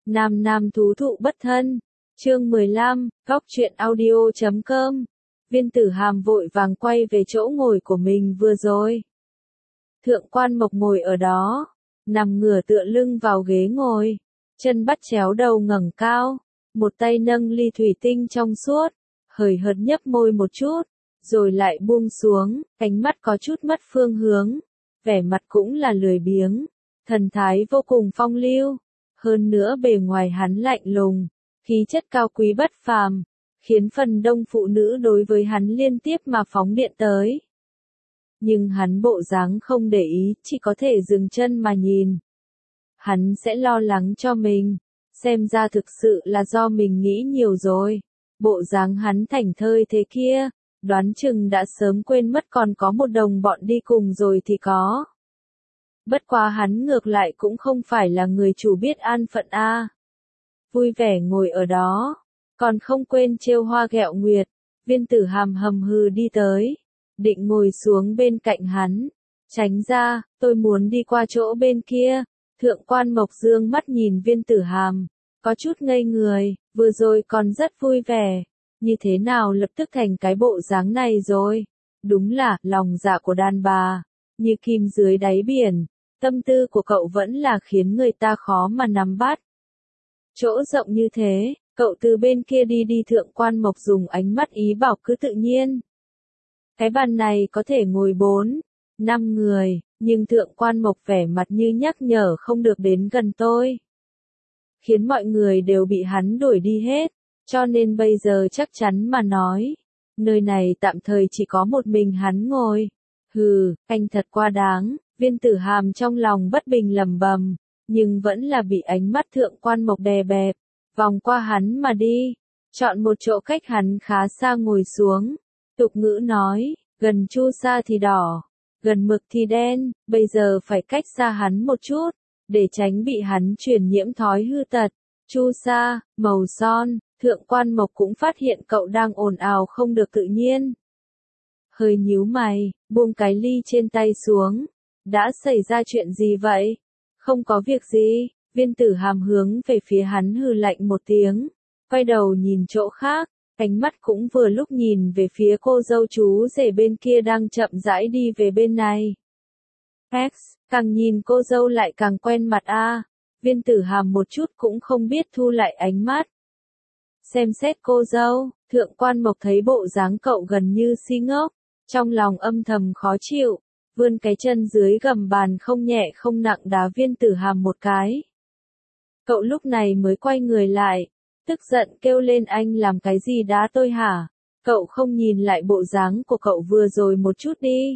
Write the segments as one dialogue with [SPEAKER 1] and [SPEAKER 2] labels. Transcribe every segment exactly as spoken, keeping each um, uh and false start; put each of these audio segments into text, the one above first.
[SPEAKER 1] Nam nam thú thụ bất thân. Chương mười lăm, góc truyện audio chấm com. Viên Tử Hàm vội vàng quay về chỗ ngồi của mình vừa rồi. Thượng Quan Mộc ngồi ở đó, nằm ngửa tựa lưng vào ghế ngồi, chân bắt chéo đầu ngẩng cao, một tay nâng ly thủy tinh trong suốt, hời hợt nhấp môi một chút, rồi lại buông xuống, ánh mắt có chút mất phương hướng, vẻ mặt cũng là lười biếng, thần thái vô cùng phong lưu, hơn nữa bề ngoài hắn lạnh lùng, khí chất cao quý bất phàm, khiến phần đông phụ nữ đối với hắn liên tiếp mà phóng điện tới. Nhưng hắn bộ dáng không để ý, chỉ có thể dừng chân mà nhìn. Hắn sẽ lo lắng cho mình, xem ra thực sự là do mình nghĩ nhiều rồi. Bộ dáng hắn thảnh thơi thế kia, đoán chừng đã sớm quên mất còn có một đồng bọn đi cùng rồi thì có. Bất quá hắn ngược lại cũng không phải là người chủ biết an phận a. Vui vẻ ngồi ở đó, còn không quên trêu hoa ghẹo nguyệt. Viên Tử Hàm hầm hừ đi tới, định ngồi xuống bên cạnh hắn. Tránh ra, tôi muốn đi qua chỗ bên kia. Thượng Quan Mộc dương mắt nhìn Viên Tử Hàm, có chút ngây người, vừa rồi còn rất vui vẻ, như thế nào lập tức thành cái bộ dáng này rồi. Đúng là, lòng dạ của đàn bà, như kim dưới đáy biển, tâm tư của cậu vẫn là khiến người ta khó mà nắm bắt. Chỗ rộng như thế, cậu từ bên kia đi đi. Thượng Quan Mộc dùng ánh mắt ý bảo cứ tự nhiên. Cái bàn này có thể ngồi bốn, năm người, nhưng Thượng Quan Mộc vẻ mặt như nhắc nhở không được đến gần tôi. Khiến mọi người đều bị hắn đuổi đi hết, cho nên bây giờ chắc chắn mà nói, nơi này tạm thời chỉ có một mình hắn ngồi. Hừ, anh thật quá đáng. Viên Tử Hàm trong lòng bất bình lầm bầm, nhưng vẫn là bị ánh mắt Thượng Quan Mộc đè bẹp, vòng qua hắn mà đi, chọn một chỗ cách hắn khá xa ngồi xuống. Tục ngữ nói, gần chu sa thì đỏ, gần mực thì đen, bây giờ phải cách xa hắn một chút, để tránh bị hắn truyền nhiễm thói hư tật. Chu sa, màu son. Thượng Quan Mộc cũng phát hiện cậu đang ồn ào không được tự nhiên. Hơi nhíu mày, buông cái ly trên tay xuống. Đã xảy ra chuyện gì vậy? Không có việc gì. Viên Tử Hàm hướng về phía hắn hừ lạnh một tiếng, quay đầu nhìn chỗ khác, ánh mắt cũng vừa lúc nhìn về phía cô dâu chú rể bên kia đang chậm rãi đi về bên này. X, càng nhìn cô dâu lại càng quen mặt a. Viên Tử Hàm một chút cũng không biết thu lại ánh mắt. Xem xét cô dâu, Thượng Quan Mộc thấy bộ dáng cậu gần như si ngốc, trong lòng âm thầm khó chịu, vươn cái chân dưới gầm bàn không nhẹ không nặng đá Viên Tử Hàm một cái. Cậu lúc này mới quay người lại, tức giận kêu lên, anh làm cái gì đá tôi hả? Cậu không nhìn lại bộ dáng của cậu vừa rồi một chút đi.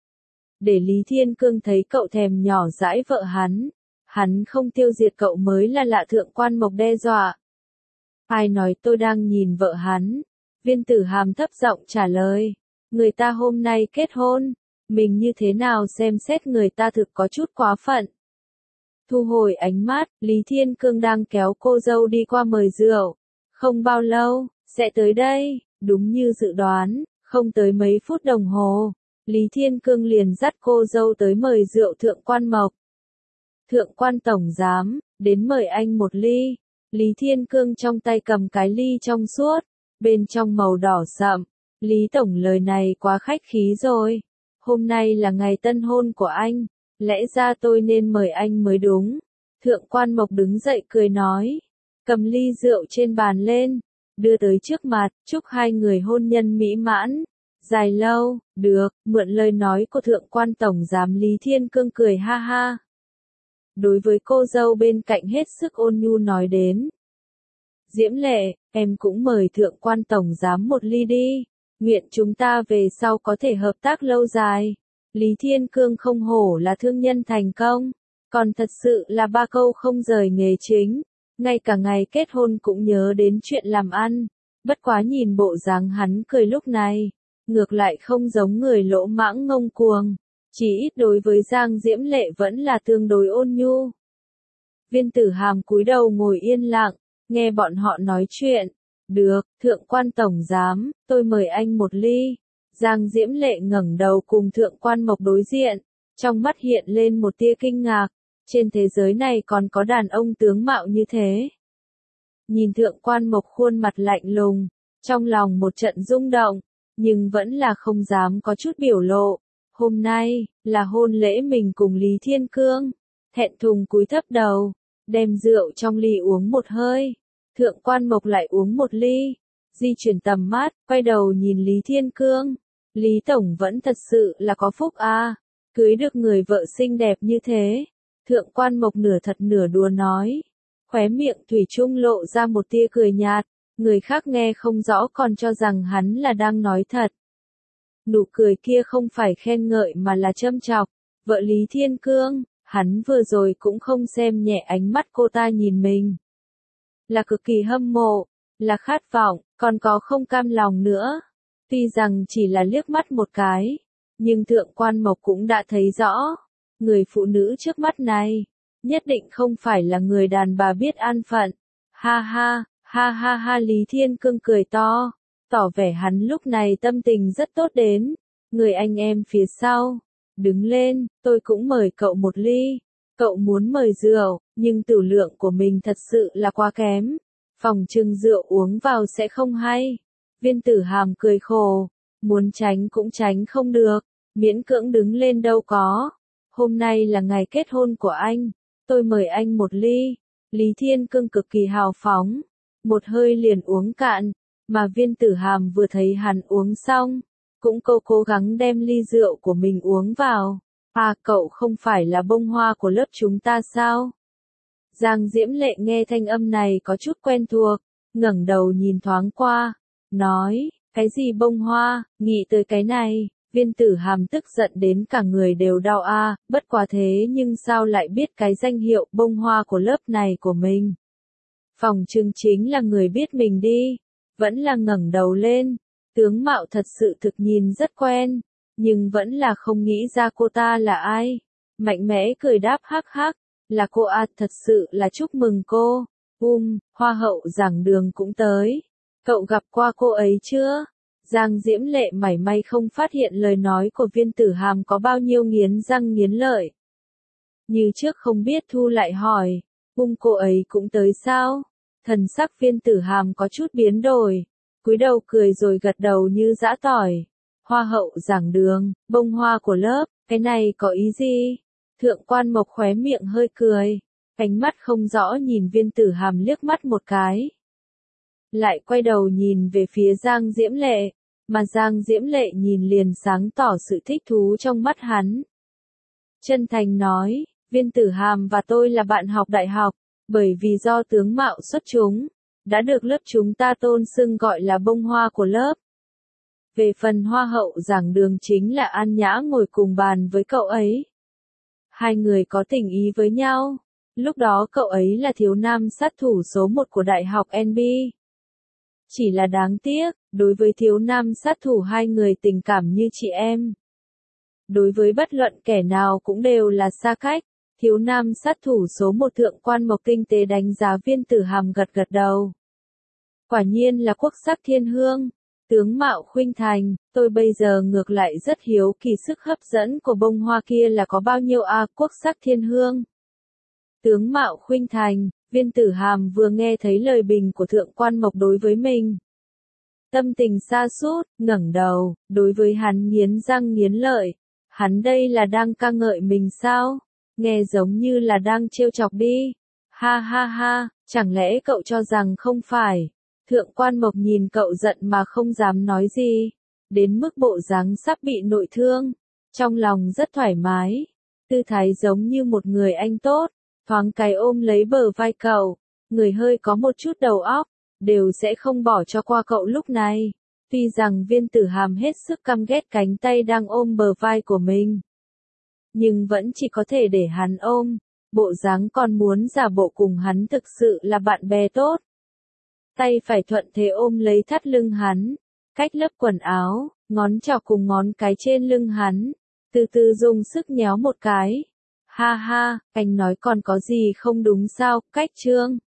[SPEAKER 1] Để Lý Thiên Cương thấy cậu thèm nhỏ dãi vợ hắn, hắn không tiêu diệt cậu mới là lạ. Thượng Quan Mộc đe dọa. Ai nói tôi đang nhìn vợ hắn? Viên Tử Hàm thấp giọng trả lời. Người ta hôm nay kết hôn, mình như thế nào xem xét người ta thực có chút quá phận. Thu hồi ánh mắt, Lý Thiên Cương đang kéo cô dâu đi qua mời rượu. Không bao lâu, sẽ tới đây. Đúng như dự đoán, không tới mấy phút đồng hồ, Lý Thiên Cương liền dắt cô dâu tới mời rượu Thượng Quan Mộc. Thượng Quan Tổng Giám, đến mời anh một ly. Lý Thiên Cương trong tay cầm cái ly trong suốt, bên trong màu đỏ sậm. Lý Tổng lời này quá khách khí rồi. Hôm nay là ngày tân hôn của anh, lẽ ra tôi nên mời anh mới đúng. Thượng Quan Mộc đứng dậy cười nói, cầm ly rượu trên bàn lên, đưa tới trước mặt, chúc hai người hôn nhân mỹ mãn, dài lâu. Được, mượn lời nói của Thượng Quan Tổng Giám. Lý Thiên Cương cười ha ha. Đối với cô dâu bên cạnh hết sức ôn nhu nói đến. Diễm Lệ, em cũng mời Thượng Quan Tổng Giám một ly đi, nguyện chúng ta về sau có thể hợp tác lâu dài. Lý Thiên Cương không hổ là thương nhân thành công, còn thật sự là ba câu không rời nghề chính, ngay cả ngày kết hôn cũng nhớ đến chuyện làm ăn. Bất quá nhìn bộ dáng hắn cười lúc này, ngược lại không giống người lỗ mãng ngông cuồng, chỉ ít đối với Giang Diễm Lệ vẫn là tương đối ôn nhu. Viên Tử Hàm cúi đầu ngồi yên lặng, nghe bọn họ nói chuyện. Được, Thượng Quan Tổng Giám, tôi mời anh một ly. Giang Diễm Lệ ngẩng đầu cùng Thượng Quan Mộc đối diện, trong mắt hiện lên một tia kinh ngạc. Trên thế giới này còn có đàn ông tướng mạo như thế. nhìn thượng quan mộc khuôn mặt lạnh lùng, trong lòng một trận rung động, nhưng vẫn là không dám có chút biểu lộ. Hôm nay, là hôn lễ mình cùng Lý Thiên Cương, thẹn thùng cúi thấp đầu, đem rượu trong ly uống một hơi. Thượng quan mộc lại uống một ly, di chuyển tầm mắt, quay đầu nhìn Lý Thiên Cương. Lý Tổng vẫn thật sự là có phúc a, cưới được người vợ xinh đẹp như thế. Thượng quan mộc nửa thật nửa đùa nói, khóe miệng thủy chung lộ ra một tia cười nhạt, người khác nghe không rõ còn cho rằng hắn là đang nói thật. Nụ cười kia không phải khen ngợi mà là châm chọc, vợ Lý Thiên Cương, hắn vừa rồi cũng không xem nhẹ ánh mắt cô ta nhìn mình. Là cực kỳ hâm mộ, là khát vọng, còn có không cam lòng nữa. Tuy rằng chỉ là liếc mắt một cái, nhưng thượng quan mộc cũng đã thấy rõ, người phụ nữ trước mắt này, nhất định không phải là người đàn bà biết an phận. Ha ha, ha ha ha Lý Thiên Cương cười to, tỏ vẻ hắn lúc này tâm tình rất tốt đến. Người anh em phía sau, đứng lên, tôi cũng mời cậu một ly. Cậu muốn mời rượu, nhưng tử lượng của mình thật sự là quá kém. Phòng trưng rượu uống vào sẽ không hay. Viên Tử Hàm cười khổ, muốn tránh cũng tránh không được, miễn cưỡng đứng lên đâu có. Hôm nay là ngày kết hôn của anh, tôi mời anh một ly. Lý Thiên Cương cực kỳ hào phóng, một hơi liền uống cạn, mà Viên Tử Hàm vừa thấy hắn uống xong, cũng cố cố gắng đem ly rượu của mình uống vào. À, cậu không phải là bông hoa của lớp chúng ta sao? Giang Diễm Lệ nghe thanh âm này có chút quen thuộc, ngẩng đầu nhìn thoáng qua, nói, cái gì bông hoa, nghĩ tới cái này. Viên Tử Hàm tức giận đến cả người đều đau a, à, bất quá thế nhưng sao lại biết cái danh hiệu bông hoa của lớp này của mình. Phòng trưng chính là người biết mình đi, vẫn là ngẩng đầu lên, tướng mạo thật sự thực nhìn rất quen, nhưng vẫn là không nghĩ ra cô ta là ai. Mạnh mẽ cười đáp hắc hắc, là cô à, thật sự là chúc mừng cô. Um, hoa hậu giảng đường cũng tới, cậu gặp qua cô ấy chưa? Giang Diễm Lệ mảy may không phát hiện lời nói của Viên Tử Hàm có bao nhiêu nghiến răng nghiến lợi. Như trước không biết thu lại hỏi, um cô ấy cũng tới sao? Thần sắc Viên Tử Hàm có chút biến đổi, cúi đầu cười rồi gật đầu như giã tỏi. Hoa hậu giảng đường, bông hoa của lớp, cái này có ý gì? Thượng quan mộc khóe miệng hơi cười, ánh mắt không rõ nhìn Viên Tử Hàm liếc mắt một cái. Lại quay đầu nhìn về phía Giang Diễm Lệ, mà Giang Diễm Lệ nhìn liền sáng tỏ sự thích thú trong mắt hắn. Chân thành nói, Viên Tử Hàm và tôi là bạn học đại học, bởi vì do tướng mạo xuất chúng, đã được lớp chúng ta tôn xưng gọi là bông hoa của lớp. Về phần hoa hậu giảng đường chính là An Nhã ngồi cùng bàn với cậu ấy. Hai người có tình ý với nhau, lúc đó cậu ấy là thiếu nam sát thủ số một của Đại học en bê. Chỉ là đáng tiếc, đối với thiếu nam sát thủ hai người tình cảm như chị em. Đối với bất luận kẻ nào cũng đều là xa cách, thiếu nam sát thủ số một thượng quan mộc kinh tế đánh giá Viên Tử Hàm gật gật đầu. Quả nhiên là quốc sắc thiên hương, tướng mạo khuynh thành, tôi bây giờ ngược lại rất hiếu kỳ sức hấp dẫn của bông hoa kia là có bao nhiêu a à, quốc sắc thiên hương. Tướng mạo khuynh thành, Viên Tử Hàm vừa nghe thấy lời bình của thượng quan mộc đối với mình. Tâm tình sa sút, ngẩng đầu, đối với hắn nghiến răng nghiến lợi. Hắn đây là đang ca ngợi mình sao? Nghe giống như là đang trêu chọc đi. Ha ha ha, chẳng lẽ cậu cho rằng không phải? Thượng quan mộc nhìn cậu giận mà không dám nói gì. Đến mức bộ dáng sắp bị nội thương. Trong lòng rất thoải mái. Tư thái giống như một người anh tốt. Thoáng cái ôm lấy bờ vai cậu. Người hơi có một chút đầu óc. Đều sẽ không bỏ cho qua cậu lúc này. Tuy rằng Viên Tử Hàm hết sức căm ghét cánh tay đang ôm bờ vai của mình. Nhưng vẫn chỉ có thể để hắn ôm. Bộ dáng còn muốn giả bộ cùng hắn thực sự là bạn bè tốt. Tay phải thuận thế ôm lấy thắt lưng hắn. Cách lớp quần áo, ngón trỏ cùng ngón cái trên lưng hắn. Từ từ dùng sức nhéo một cái. Ha ha, anh nói còn có gì không đúng sao, cách trương.